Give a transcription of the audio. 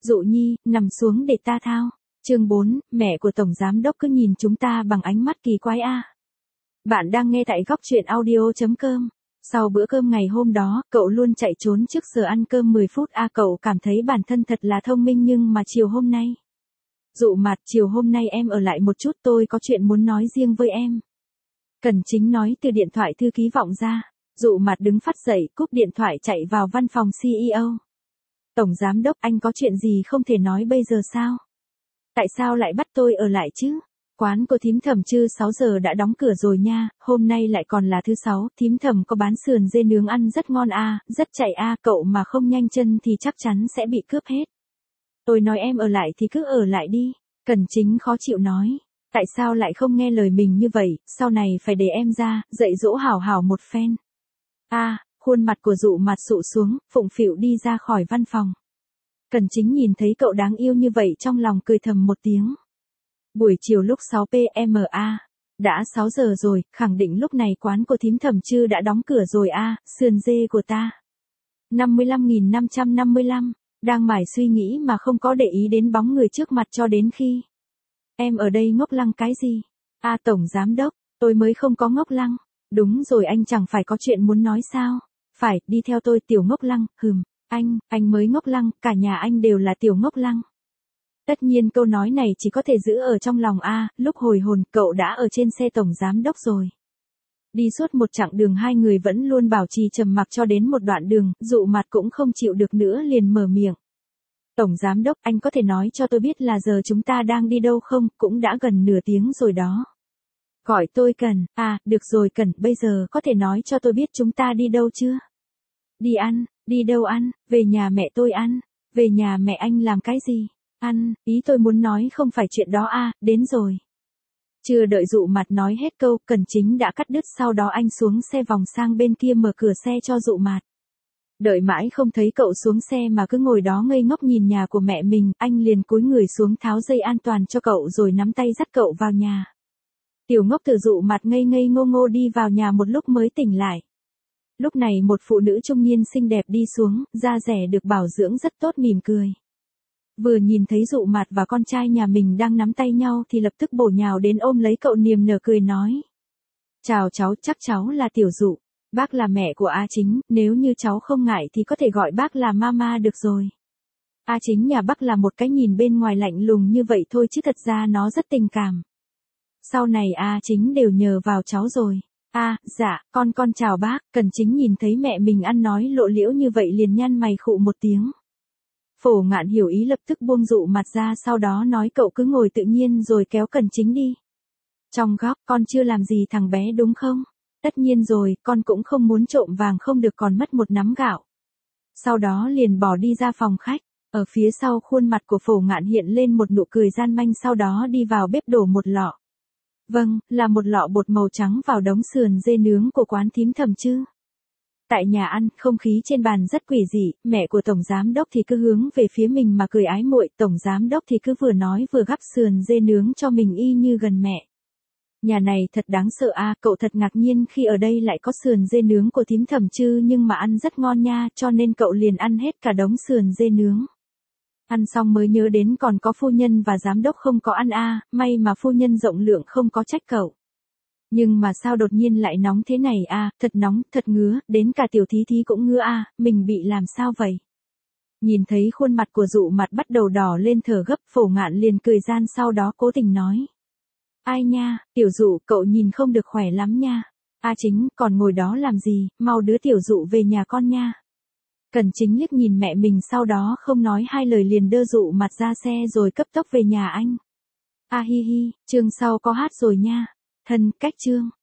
Dụ Nhi, nằm xuống để ta thao. Chương 4, mẹ của Tổng Giám Đốc cứ nhìn chúng ta bằng ánh mắt kỳ quái a. Bạn đang nghe tại góc truyện audio.com. Sau bữa cơm ngày hôm đó, cậu luôn chạy trốn trước giờ ăn cơm 10 phút cậu cảm thấy bản thân thật là thông minh nhưng mà chiều hôm nay. Dụ Mạt, chiều hôm nay em ở lại một chút, tôi có chuyện muốn nói riêng với em. Cần Chính nói từ điện thoại thư ký vọng ra. Dụ Mạt đứng phắt dậy, cúp điện thoại chạy vào văn phòng CEO. Tổng Giám Đốc, anh có chuyện gì không thể nói bây giờ sao? Tại sao lại bắt tôi ở lại chứ? Quán của thím Thẩm Trư 6 giờ đã đóng cửa rồi nha, hôm nay lại còn là thứ 6, thím Thẩm có bán sườn dê nướng ăn rất ngon rất chạy cậu mà không nhanh chân thì chắc chắn sẽ bị cướp hết. Tôi nói em ở lại thì cứ ở lại đi. Cần Chính khó chịu nói. Tại sao lại không nghe lời mình như vậy, sau này phải để em ra, dạy dỗ hảo hảo một phen. Khuôn mặt của Dụ Mạt sụ xuống, phụng phịu đi ra khỏi văn phòng. Cần Chính nhìn thấy cậu đáng yêu như vậy trong lòng cười thầm một tiếng. Buổi chiều lúc 6 PM đã 6 giờ rồi, khẳng định lúc này quán của thím Thẩm Trư đã đóng cửa rồi sườn dê của ta. 55.555, đang mải suy nghĩ mà không có để ý đến bóng người trước mặt cho đến khi. Em ở đây ngốc lăng cái gì? Tổng Giám Đốc, tôi mới không có ngốc lăng. Đúng rồi, anh chẳng phải có chuyện muốn nói sao? Phải, đi theo tôi tiểu ngốc lăng. Anh mới ngốc lăng, cả nhà anh đều là tiểu ngốc lăng. Tất nhiên câu nói này chỉ có thể giữ ở trong lòng lúc hồi hồn cậu đã ở trên xe Tổng Giám Đốc rồi. Đi suốt một chặng đường hai người vẫn luôn bảo trì trầm mặc cho đến một đoạn đường, Dụ Mạt cũng không chịu được nữa liền mở miệng. Tổng Giám Đốc, anh có thể nói cho tôi biết là giờ chúng ta đang đi đâu không, cũng đã gần nửa tiếng rồi đó. Gọi tôi Cần, được rồi Cần, bây giờ có thể nói cho tôi biết chúng ta đi đâu chưa? Đi ăn, đi đâu ăn, về nhà mẹ tôi ăn, về nhà mẹ anh làm cái gì? Ăn, ý tôi muốn nói không phải chuyện đó đến rồi. Chưa đợi Dụ Mạt nói hết câu, Cần Chính đã cắt đứt, sau đó anh xuống xe vòng sang bên kia mở cửa xe cho Dụ Mạt. Đợi mãi không thấy cậu xuống xe mà cứ ngồi đó ngây ngốc nhìn nhà của mẹ mình, anh liền cúi người xuống tháo dây an toàn cho cậu rồi nắm tay dắt cậu vào nhà. Tiểu ngốc Tử Dụ Mạt ngây ngây ngô ngô đi vào nhà một lúc mới tỉnh lại. Lúc này một phụ nữ trung niên xinh đẹp đi xuống, da dẻ được bảo dưỡng rất tốt mỉm cười. Vừa nhìn thấy Dụ Mạt và con trai nhà mình đang nắm tay nhau thì lập tức bổ nhào đến ôm lấy cậu niềm nở cười nói. Chào cháu, chắc cháu là Tiểu Dụ. Bác là mẹ của Chính, nếu như cháu không ngại thì có thể gọi bác là mama được rồi. Chính nhà bác là một cái nhìn bên ngoài lạnh lùng như vậy thôi chứ thật ra nó rất tình cảm. Sau này Chính đều nhờ vào cháu rồi. Dạ, con chào bác. Cần Chính nhìn thấy mẹ mình ăn nói lộ liễu như vậy liền nhăn mày khụ một tiếng. Phổ Ngạn hiểu ý lập tức buông Dụ Mạt ra, sau đó nói cậu cứ ngồi tự nhiên rồi kéo Cần Chính đi. Trong góc, con chưa làm gì thằng bé đúng không? Tất nhiên rồi, con cũng không muốn trộm vàng không được còn mất một nắm gạo. Sau đó liền bỏ đi ra phòng khách. Ở phía sau khuôn mặt của Phổ Ngạn hiện lên một nụ cười gian manh, sau đó đi vào bếp đổ một lọ. Vâng, là một lọ bột màu trắng vào đống sườn dê nướng của quán thím Thẩm Trư. Tại nhà ăn, không khí trên bàn rất quỷ dị, mẹ của Tổng Giám Đốc thì cứ hướng về phía mình mà cười ái muội, Tổng Giám Đốc thì cứ vừa nói vừa gắp sườn dê nướng cho mình y như gần mẹ. Nhà này thật đáng sợ cậu thật ngạc nhiên khi ở đây lại có sườn dê nướng của thím Thẩm Trư nhưng mà ăn rất ngon nha, cho nên cậu liền ăn hết cả đống sườn dê nướng. Ăn xong mới nhớ đến còn có phu nhân và giám đốc không có ăn may mà phu nhân rộng lượng không có trách cậu. Nhưng mà sao đột nhiên lại nóng thế này thật nóng, thật ngứa, đến cả Tiểu Thí Thí cũng ngứa mình bị làm sao vậy? Nhìn thấy khuôn mặt của Dụ Mạt bắt đầu đỏ lên thở gấp, Phổ Ngạn liền cười gian, sau đó cố tình nói. Ai nha, Tiểu Dụ, cậu nhìn không được khỏe lắm nha. Chính, còn ngồi đó làm gì, mau đưa Tiểu Dụ về nhà con nha. Cần Chính liếc nhìn mẹ mình, sau đó không nói hai lời liền đưa Dụ Mạt ra xe rồi cấp tốc về nhà anh. Hi hi, chương sau có hát rồi nha. Thân, cách chương.